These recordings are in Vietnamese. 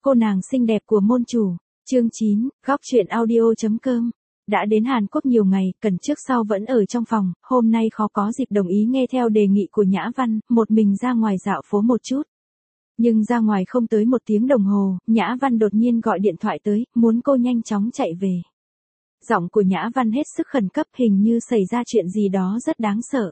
cô nàng xinh đẹp của môn chủ. Chương 9, góc truyện audio.com. Đã đến Hàn Quốc nhiều ngày, Cần trước sau vẫn ở trong phòng, hôm nay khó có dịp đồng ý nghe theo đề nghị của Nhã Văn, một mình ra ngoài dạo phố một chút. Nhưng ra ngoài không tới 1 tiếng đồng hồ, Nhã Văn đột nhiên gọi điện thoại tới, muốn cô nhanh chóng chạy về. Giọng của Nhã Văn hết sức khẩn cấp, hình như xảy ra chuyện gì đó rất đáng sợ.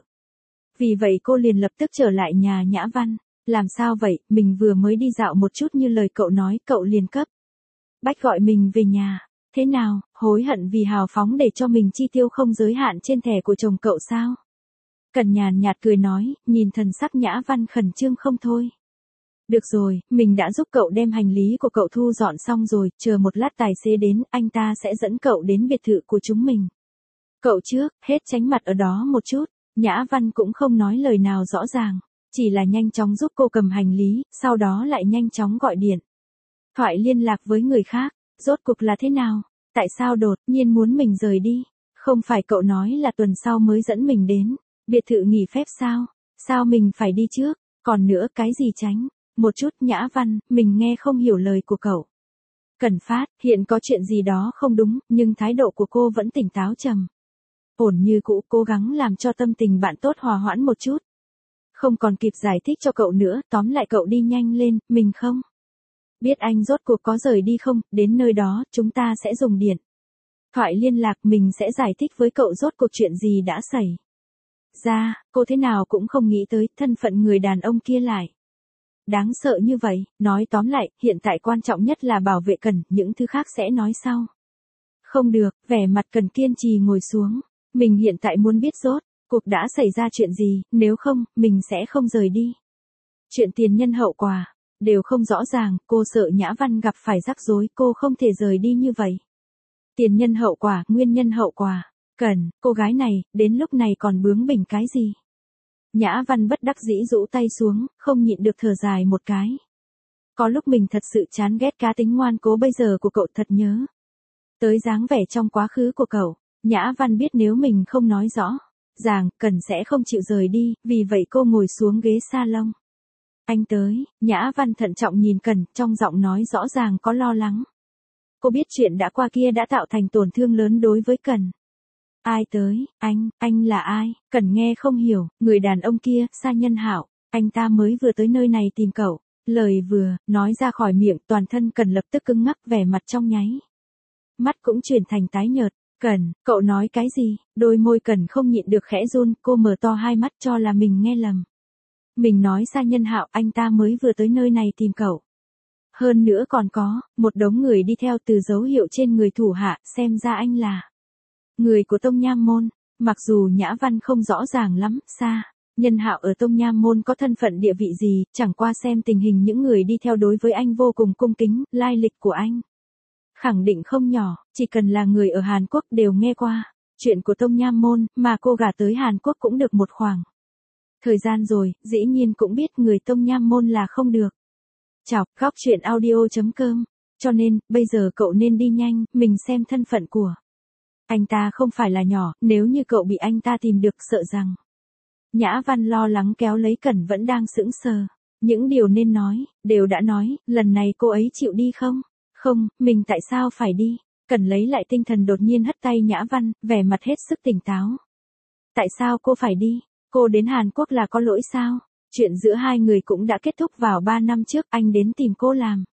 Vì vậy cô liền lập tức trở lại nhà Nhã Văn. Làm sao vậy, mình vừa mới đi dạo một chút như lời cậu nói, cậu liền cấp bách gọi mình về nhà. Thế nào, hối hận vì hào phóng để cho mình chi tiêu không giới hạn trên thẻ của chồng cậu sao? Cần nhàn nhạt cười nói, nhìn thần sắc Nhã Văn khẩn trương không thôi. Được rồi, mình đã giúp cậu đem hành lý của cậu thu dọn xong rồi, chờ một lát tài xế đến, anh ta sẽ dẫn cậu đến biệt thự của chúng mình. Cậu trước, hết tránh mặt ở đó một chút. Nhã Văn cũng không nói lời nào rõ ràng, chỉ là nhanh chóng giúp cô cầm hành lý, sau đó lại nhanh chóng gọi điện thoại liên lạc với người khác. Rốt cuộc là thế nào? Tại sao đột nhiên muốn mình rời đi? Không phải cậu nói là tuần sau mới dẫn mình đến biệt thự nghỉ phép sao? Sao mình phải đi trước? Còn nữa cái gì tránh? Một chút Nhã Văn, mình nghe không hiểu lời của cậu. Cần Phát, hiện có chuyện gì đó không đúng, nhưng thái độ của cô vẫn tỉnh táo trầm ổn như cũ, cố gắng làm cho tâm tình bạn tốt hòa hoãn một chút. Không còn kịp giải thích cho cậu nữa, tóm lại cậu đi nhanh lên, mình không biết anh rốt cuộc có rời đi không, đến nơi đó, chúng ta sẽ dùng điện thoại liên lạc, mình sẽ giải thích với cậu rốt cuộc chuyện gì đã xảy ra. Cô thế nào cũng không nghĩ tới, thân phận người đàn ông kia lại đáng sợ như vậy. Nói tóm lại, hiện tại quan trọng nhất là bảo vệ Cần, những thứ khác sẽ nói sau. Không được, vẻ mặt Cần kiên trì ngồi xuống. Mình hiện tại muốn biết rốt cuộc đã xảy ra chuyện gì, nếu không, mình sẽ không rời đi. Chuyện tiền nhân hậu quả đều không rõ ràng, cô sợ Nhã Văn gặp phải rắc rối, cô không thể rời đi như vậy. Tiền nhân hậu quả, nguyên nhân hậu quả. Cần, cô gái này, đến lúc này còn bướng bỉnh cái gì? Nhã Văn bất đắc dĩ rũ tay xuống, không nhịn được thở dài một cái. Có lúc mình thật sự chán ghét cá tính ngoan cố bây giờ của cậu, thật nhớ tới dáng vẻ trong quá khứ của cậu. Nhã Văn biết nếu mình không nói rõ ràng, Cần sẽ không chịu rời đi, vì vậy cô ngồi xuống ghế salon. Anh tới. Nhã Văn thận trọng nhìn Cần, trong giọng nói rõ ràng có lo lắng. Cô biết chuyện đã qua kia đã tạo thành tổn thương lớn đối với Cần. Ai tới? Anh là ai? Cần nghe không hiểu, người đàn ông kia, Sa Nhân Hạo, anh ta mới vừa tới nơi này tìm cậu. Lời vừa nói ra khỏi miệng, toàn thân Cần lập tức cứng ngắc, vẻ mặt trong nháy mắt cũng chuyển thành tái nhợt. Cần, cậu nói cái gì? Đôi môi Cần không nhịn được khẽ run, cô mở to hai mắt cho là mình nghe lầm. Mình nói Sa Nhân Hạo, anh ta mới vừa tới nơi này tìm cậu. Hơn nữa còn có một đống người đi theo, từ dấu hiệu trên người thủ hạ, xem ra anh là người của Tông Nham Môn. Mặc dù Nhã Văn không rõ ràng lắm, Sa Nhân Hạo ở Tông Nham Môn có thân phận địa vị gì, chẳng qua xem tình hình những người đi theo đối với anh vô cùng cung kính, lai lịch của anh khẳng định không nhỏ, chỉ cần là người ở Hàn Quốc đều nghe qua chuyện của Tông Nham Môn, mà cô gả tới Hàn Quốc cũng được một khoảng thời gian rồi, dĩ nhiên cũng biết người Tông Nham Môn là không được chọc. Góc truyện audio.com. Cho nên, bây giờ cậu nên đi nhanh, mình xem thân phận của anh ta không phải là nhỏ, nếu như cậu bị anh ta tìm được sợ rằng. Nhã Văn lo lắng kéo lấy Cần vẫn đang sững sờ. Những điều nên nói, đều đã nói, lần này cô ấy chịu đi không? Không, mình tại sao phải đi? Cần lấy lại tinh thần đột nhiên hất tay Nhã Văn, vẻ mặt hết sức tỉnh táo. Tại sao cô phải đi? Cô đến Hàn Quốc là có lỗi sao? Chuyện giữa hai người cũng đã kết thúc vào 3 năm trước, anh đến tìm cô làm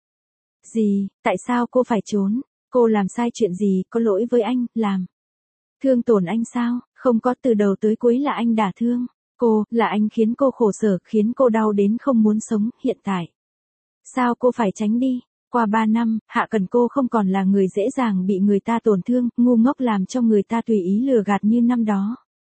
gì? Tại sao cô phải trốn? Cô làm sai chuyện gì, có lỗi với anh, làm thương tổn anh sao? Không có, từ đầu tới cuối là anh đả thương cô, là anh khiến cô khổ sở, khiến cô đau đến không muốn sống, hiện tại sao cô phải tránh đi? Qua 3 năm, Hạ Cần cô không còn là người dễ dàng bị người ta tổn thương, ngu ngốc làm cho người ta tùy ý lừa gạt như năm đó.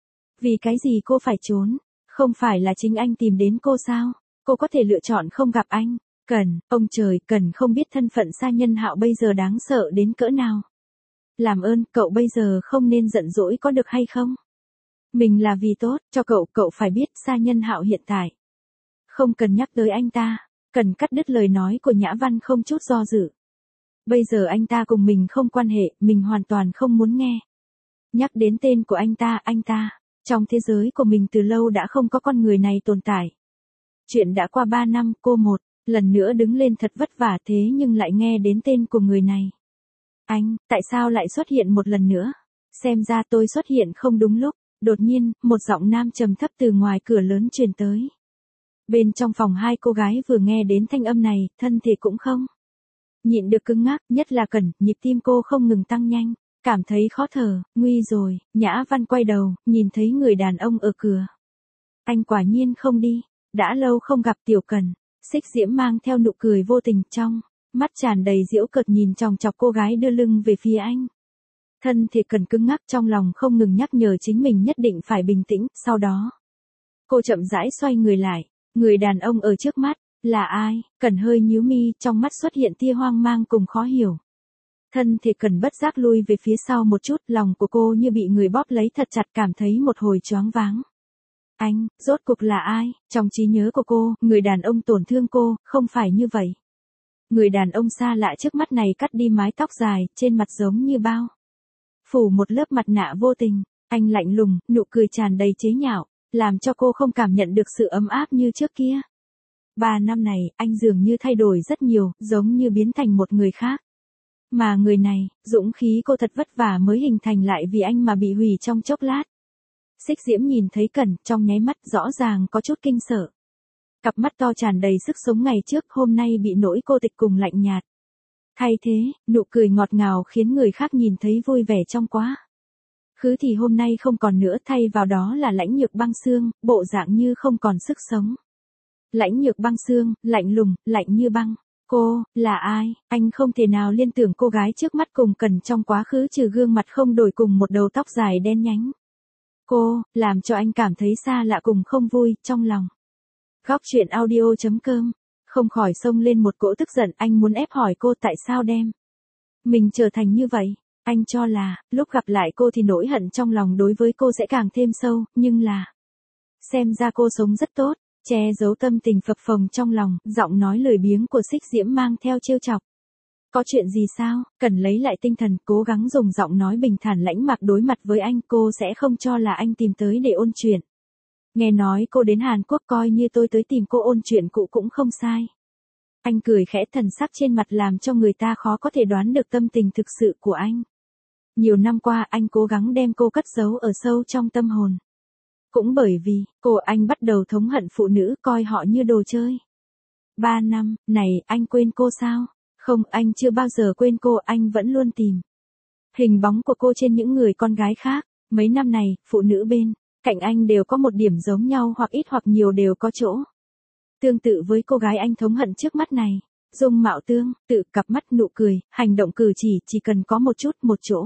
Vì cái gì cô phải trốn? Không phải là chính anh tìm đến cô sao? Cô có thể lựa chọn không gặp anh. Cần, ông trời, Cần không biết thân phận Sa Nhân Hạo bây giờ đáng sợ đến cỡ nào. Làm ơn, cậu bây giờ không nên giận dỗi có được hay không? Mình là vì tốt cho cậu, cậu phải biết Sa Nhân Hạo hiện tại không cần nhắc tới anh ta. Cần cắt đứt lời nói của Nhã Văn không chút do dự. Bây giờ anh ta cùng mình không quan hệ, mình hoàn toàn không muốn nghe nhắc đến tên của anh ta. Trong thế giới của mình từ lâu đã không có con người này tồn tại. Chuyện đã qua 3 năm, cô một Lần nữa đứng lên thật vất vả thế nhưng lại nghe đến tên của người này. Anh, tại sao lại xuất hiện một lần nữa? Xem ra tôi xuất hiện không đúng lúc. Đột nhiên, một giọng nam trầm thấp từ ngoài cửa lớn truyền tới. Bên trong phòng hai cô gái vừa nghe đến thanh âm này, thân thể cũng không nhịn được cứng ngắc, nhất là Cẩn, nhịp tim cô không ngừng tăng nhanh, cảm thấy khó thở, nguy rồi. Nhã Văn quay đầu, nhìn thấy người đàn ông ở cửa. Anh quả nhiên không đi, đã lâu không gặp Tiểu Cẩn. Xích Diễm mang theo nụ cười vô tình trong mắt tràn đầy giễu cợt nhìn chòng chọc cô gái đưa lưng về phía anh. Thân thể Cẩn cứng ngắc trong lòng không ngừng nhắc nhở chính mình nhất định phải bình tĩnh, sau đó cô chậm rãi xoay người lại, người đàn ông ở trước mắt, là ai? Cẩn hơi nhíu mi, trong mắt xuất hiện tia hoang mang cùng khó hiểu. Thân thể Cẩn bất giác lui về phía sau một chút, lòng của cô như bị người bóp lấy thật chặt, cảm thấy một hồi choáng váng. Anh, rốt cuộc là ai? Trong trí nhớ của cô, người đàn ông tổn thương cô, không phải như vậy. Người đàn ông xa lạ trước mắt này cắt đi mái tóc dài, trên mặt giống như bao phủ một lớp mặt nạ vô tình, anh lạnh lùng, nụ cười tràn đầy chế nhạo, làm cho cô không cảm nhận được sự ấm áp như trước kia. 3 năm này, anh dường như thay đổi rất nhiều, giống như biến thành một người khác. Mà người này, dũng khí cô thật vất vả mới hình thành lại vì anh mà bị hủy trong chốc lát. Xích Diễm nhìn thấy Cẩn, trong nháy mắt rõ ràng có chút kinh sợ. Cặp mắt to tràn đầy sức sống ngày trước, hôm nay bị nỗi cô tịch cùng lạnh nhạt. Thay thế, nụ cười ngọt ngào khiến người khác nhìn thấy vui vẻ trong quá khứ thì hôm nay không còn nữa, thay vào đó là Lãnh Nhược Băng Xương, bộ dạng như không còn sức sống. Lãnh Nhược Băng Xương, lạnh lùng, lạnh như băng. Cô, là ai? Anh không thể nào liên tưởng cô gái trước mắt cùng Cẩn trong quá khứ trừ gương mặt không đổi cùng một đầu tóc dài đen nhánh. Cô, làm cho anh cảm thấy xa lạ cùng không vui, trong lòng. Góc truyện audio.com, không khỏi xông lên một cỗ tức giận, anh muốn ép hỏi cô tại sao đem mình trở thành như vậy. Anh cho là, lúc gặp lại cô thì nỗi hận trong lòng đối với cô sẽ càng thêm sâu, nhưng là xem ra cô sống rất tốt, che giấu tâm tình phập phồng trong lòng, giọng nói lười biếng của Xích Diễm mang theo trêu chọc. Có chuyện gì sao? Cần lấy lại tinh thần, cố gắng dùng giọng nói bình thản lãnh mạc đối mặt với anh, cô sẽ không cho là anh tìm tới để ôn chuyện. Nghe nói cô đến Hàn Quốc, coi như tôi tới tìm cô ôn chuyện cũ cũng không sai. Anh cười khẽ, thần sắc trên mặt làm cho người ta khó có thể đoán được tâm tình thực sự của anh. Nhiều năm qua anh cố gắng đem cô cất giấu ở sâu trong tâm hồn. Cũng bởi vì, anh bắt đầu thống hận phụ nữ, coi họ như đồ chơi. 3 năm, này, anh quên cô sao? Không, anh chưa bao giờ quên cô, anh vẫn luôn tìm hình bóng của cô trên những người con gái khác. Mấy năm này, phụ nữ bên cạnh anh đều có một điểm giống nhau, hoặc ít hoặc nhiều đều có chỗ tương tự với cô gái anh thống hận trước mắt này. Dung mạo tương tự, cặp mắt, nụ cười, hành động cử chỉ cần có một chút, một chỗ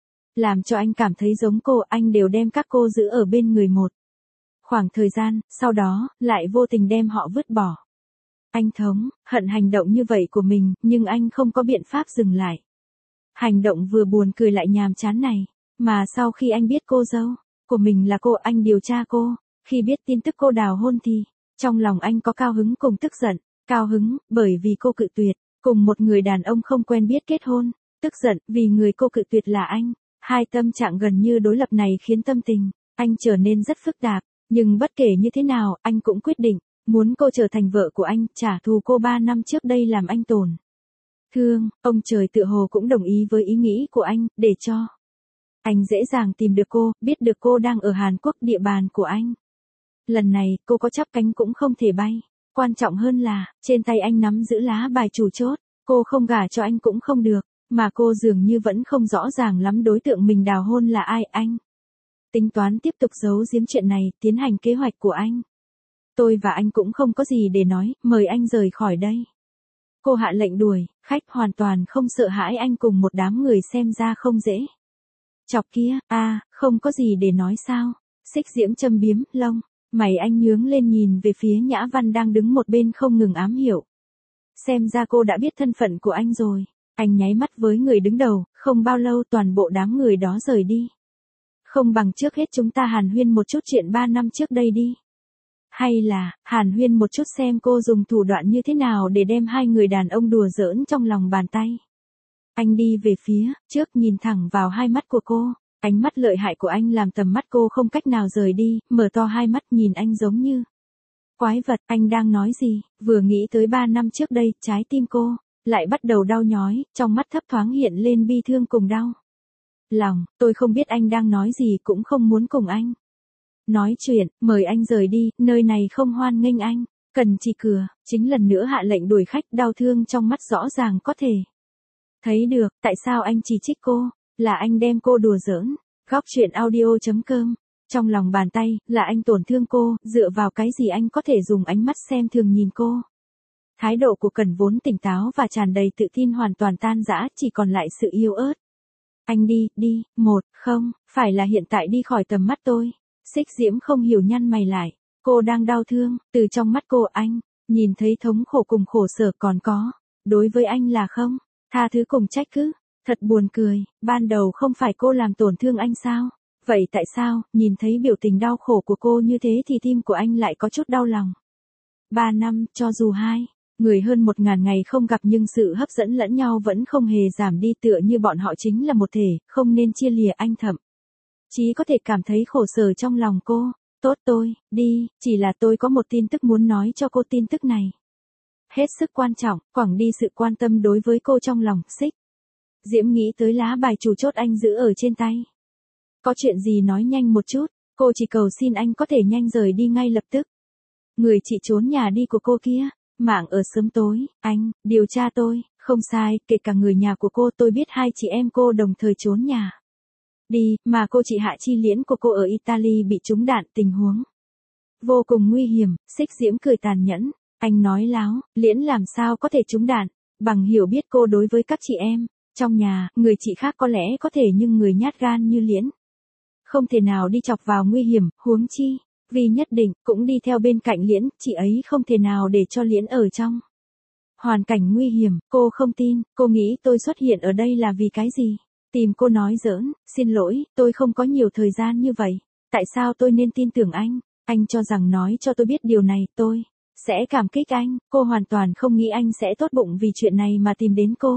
làm cho anh cảm thấy giống cô, anh đều đem các cô giữ ở bên người một khoảng thời gian, sau đó, lại vô tình đem họ vứt bỏ. Anh thống hận hành động như vậy của mình, nhưng anh không có biện pháp dừng lại. Hành động vừa buồn cười lại nhàm chán này, mà sau khi anh biết cô dâu của mình là cô, anh điều tra cô, khi biết tin tức cô đào hôn thì, trong lòng anh có cao hứng cùng tức giận. Cao hứng, bởi vì cô cự tuyệt, cùng một người đàn ông không quen biết kết hôn, tức giận, vì người cô cự tuyệt là anh. Hai tâm trạng gần như đối lập này khiến tâm tình anh trở nên rất phức tạp, nhưng bất kể như thế nào, anh cũng quyết định muốn cô trở thành vợ của anh, trả thù cô 3 năm trước đây làm anh tổn thương. Ông trời tựa hồ cũng đồng ý với ý nghĩ của anh, để cho anh dễ dàng tìm được cô, biết được cô đang ở Hàn Quốc, địa bàn của anh. Lần này, cô có chắp cánh cũng không thể bay. Quan trọng hơn là, trên tay anh nắm giữ lá bài chủ chốt, cô không gả cho anh cũng không được, mà cô dường như vẫn không rõ ràng lắm đối tượng mình đào hôn là ai. Anh tính toán tiếp tục giấu giếm chuyện này, tiến hành kế hoạch của anh. Tôi và anh cũng không có gì để nói, mời anh rời khỏi đây. Cô hạ lệnh đuổi, khách hoàn toàn không sợ hãi anh cùng một đám người xem ra không dễ chọc kia. Không có gì để nói sao? Xích Diễm châm biếm, lông mày anh nhướng lên nhìn về phía Nhã Văn đang đứng một bên không ngừng ám hiệu. Xem ra cô đã biết thân phận của anh rồi. Anh nháy mắt với người đứng đầu, không bao lâu toàn bộ đám người đó rời đi. Không bằng trước hết chúng ta hàn huyên một chút chuyện 3 năm trước đây đi. Hay là, hàn huyên một chút xem cô dùng thủ đoạn như thế nào để đem hai người đàn ông đùa giỡn trong lòng bàn tay. Anh đi về phía trước, nhìn thẳng vào hai mắt của cô. Ánh mắt lợi hại của anh làm tầm mắt cô không cách nào rời đi, mở to hai mắt nhìn anh giống như Quái vật, anh đang nói gì? Vừa nghĩ tới 3 năm trước đây, trái tim cô lại bắt đầu đau nhói, trong mắt thấp thoáng hiện lên bi thương cùng đau lòng. Tôi không biết anh đang nói gì, cũng không muốn cùng anh nói chuyện, mời anh rời đi, nơi này không hoan nghênh anh. Cần chỉ cửa, chính lần nữa hạ lệnh đuổi khách, đau thương trong mắt rõ ràng có thể thấy được. Tại sao anh chỉ trích cô? Là anh đem cô đùa giỡn. Góc chuyện audio.com. Trong lòng bàn tay, là anh tổn thương cô, dựa vào cái gì anh có thể dùng ánh mắt xem thường nhìn cô? Thái độ của Cẩn vốn tỉnh táo và tràn đầy tự tin hoàn toàn tan rã, chỉ còn lại sự yếu ớt. Anh đi, không, phải là hiện tại đi khỏi tầm mắt tôi. Xích Diễm không hiểu nhăn mày lại. Cô đang đau thương, từ trong mắt cô anh, nhìn thấy thống khổ cùng khổ sở còn có. Đối với anh là không, tha thứ cùng trách cứ. Thật buồn cười, ban đầu không phải cô làm tổn thương anh sao? Vậy tại sao, nhìn thấy biểu tình đau khổ của cô như thế thì tim của anh lại có chút đau lòng? 3 năm, cho dù hai người hơn 1000 ngày không gặp nhưng sự hấp dẫn lẫn nhau vẫn không hề giảm đi, tựa như bọn họ chính là một thể, không nên chia lìa. Anh thậm chí có thể cảm thấy khổ sở trong lòng cô. Tốt tôi, đi, chỉ là tôi có một tin tức muốn nói cho cô, tin tức này hết sức quan trọng, quẳng đi sự quan tâm đối với cô trong lòng. Xích Diễm nghĩ tới lá bài chủ chốt anh giữ ở trên tay. Có chuyện gì nói nhanh một chút, cô chỉ cầu xin anh có thể nhanh rời đi ngay lập tức. Người chị trốn nhà đi của cô kia, mạng ở sớm tối, anh, điều tra tôi, không sai, kể cả người nhà của cô, tôi biết hai chị em cô đồng thời trốn nhà đi, mà cô chị Hạ Chi Liễn của cô ở Italy bị trúng đạn, tình huống vô cùng nguy hiểm. Xích Diễm cười tàn nhẫn, anh nói láo, Liễn làm sao có thể trúng đạn? Bằng hiểu biết cô đối với các chị em trong nhà, người chị khác có lẽ có thể nhưng người nhát gan như Liễn không thể nào đi chọc vào nguy hiểm, huống chi vì nhất định cũng đi theo bên cạnh Liễn, chị ấy không thể nào để cho Liễn ở trong hoàn cảnh nguy hiểm. Cô không tin, cô nghĩ tôi xuất hiện ở đây là vì cái gì? Tìm cô nói giỡn, xin lỗi, tôi không có nhiều thời gian như vậy. Tại sao tôi nên tin tưởng anh? Anh cho rằng nói cho tôi biết điều này, tôi sẽ cảm kích anh. Cô hoàn toàn không nghĩ anh sẽ tốt bụng vì chuyện này mà tìm đến cô.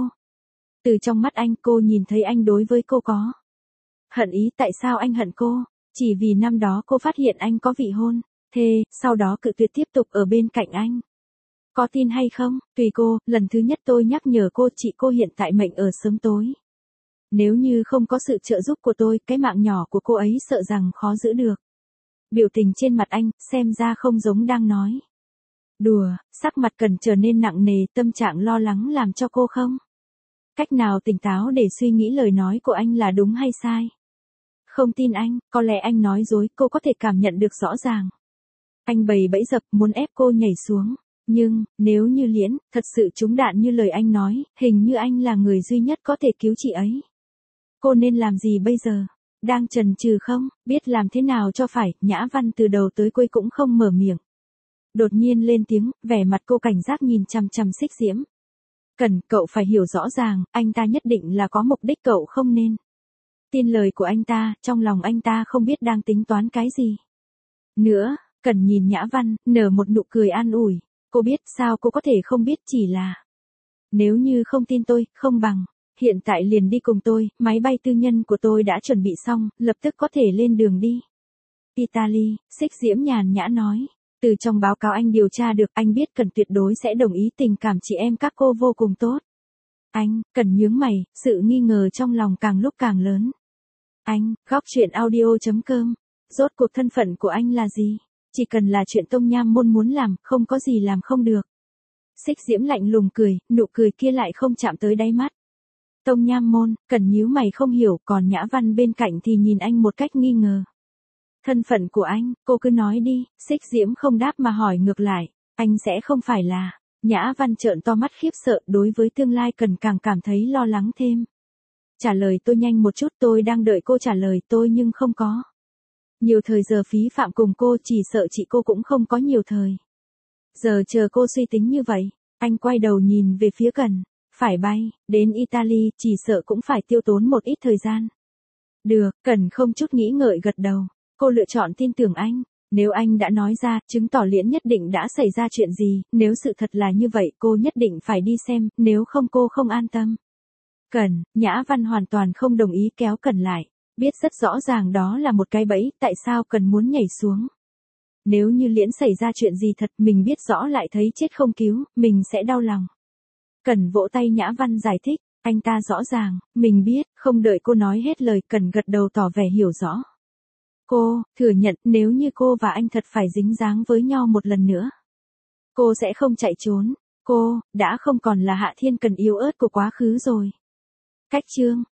Từ trong mắt anh, cô nhìn thấy anh đối với cô có hận ý. Tại sao anh hận cô? Chỉ vì năm đó cô phát hiện anh có vị hôn thê, sau đó cự tuyệt tiếp tục ở bên cạnh anh. Có tin hay không, tùy cô. Lần thứ nhất tôi nhắc nhở cô, chị cô hiện tại mệnh ở sớm tối. Nếu như không có sự trợ giúp của tôi, cái mạng nhỏ của cô ấy sợ rằng khó giữ được. Biểu tình trên mặt anh, xem ra không giống đang nói đùa, sắc mặt Cần trở nên nặng nề, tâm trạng lo lắng làm cho cô không cách nào tỉnh táo để suy nghĩ lời nói của anh là đúng hay sai. Không tin anh, có lẽ anh nói dối, cô có thể cảm nhận được rõ ràng. Anh bày bẫy dập, muốn ép cô nhảy xuống. Nhưng, nếu như Liễn thật sự trúng đạn như lời anh nói, hình như anh là người duy nhất có thể cứu chị ấy. Cô nên làm gì bây giờ? Đang chần chừ không, biết làm thế nào cho phải. Nhã Văn từ đầu tới cuối cũng không mở miệng. Đột nhiên lên tiếng, vẻ mặt cô cảnh giác nhìn chằm chằm Xích Diễm. Cần, cậu phải hiểu rõ ràng, anh ta nhất định là có mục đích, cậu không nên tin lời của anh ta, trong lòng anh ta không biết đang tính toán cái gì nữa. Cần nhìn Nhã Văn, nở một nụ cười an ủi. Cô biết sao, cô có thể không biết, chỉ là nếu như không tin tôi, không bằng hiện tại liền đi cùng tôi, máy bay tư nhân của tôi đã chuẩn bị xong, lập tức có thể lên đường đi Italy. Xích Diễm nhàn nhã nói. Từ trong báo cáo anh điều tra được, anh biết Cần tuyệt đối sẽ đồng ý, tình cảm chị em các cô vô cùng tốt. Anh, Cần nhướng mày, sự nghi ngờ trong lòng càng lúc càng lớn. Anh, góc chuyện audio.com. Rốt cuộc thân phận của anh là gì? Chỉ cần là chuyện Tông Nham Môn muốn làm, không có gì làm không được. Xích Diễm lạnh lùng cười, nụ cười kia lại không chạm tới đáy mắt. Tông Nham Môn, Cần nhíu mày không hiểu, còn Nhã Văn bên cạnh thì nhìn anh một cách nghi ngờ. Thân phận của anh, cô cứ nói đi. Xích Diễm không đáp mà hỏi ngược lại, anh sẽ không phải là... Nhã Văn trợn to mắt khiếp sợ, đối với tương lai Cần càng cảm thấy lo lắng thêm. Trả lời tôi nhanh một chút, tôi đang đợi cô trả lời tôi nhưng không có nhiều thời giờ phí phạm cùng cô, chỉ sợ chị cô cũng không có nhiều thời giờ chờ cô suy tính như vậy. Anh quay đầu nhìn về phía Cần. Phải bay đến Italy, chỉ sợ cũng phải tiêu tốn một ít thời gian. Được, Cần không chút nghĩ ngợi gật đầu. Cô lựa chọn tin tưởng anh. Nếu anh đã nói ra, chứng tỏ Liễn nhất định đã xảy ra chuyện gì, nếu sự thật là như vậy cô nhất định phải đi xem, nếu không cô không an tâm. Cần, Nhã Văn hoàn toàn không đồng ý, kéo Cần lại. Biết rất rõ ràng đó là một cái bẫy, tại sao Cần muốn nhảy xuống? Nếu như Liễn xảy ra chuyện gì thật mình biết rõ lại thấy chết không cứu, mình sẽ đau lòng. Cẩn vỗ tay Nhã Văn giải thích, anh ta rõ ràng, mình biết, không đợi cô nói hết lời, Cẩn gật đầu tỏ vẻ hiểu rõ. Cô, thừa nhận nếu như cô và anh thật phải dính dáng với nhau một lần nữa. Cô sẽ không chạy trốn, cô, đã không còn là Hạ Thiên Cần yếu ớt của quá khứ rồi. Cách chương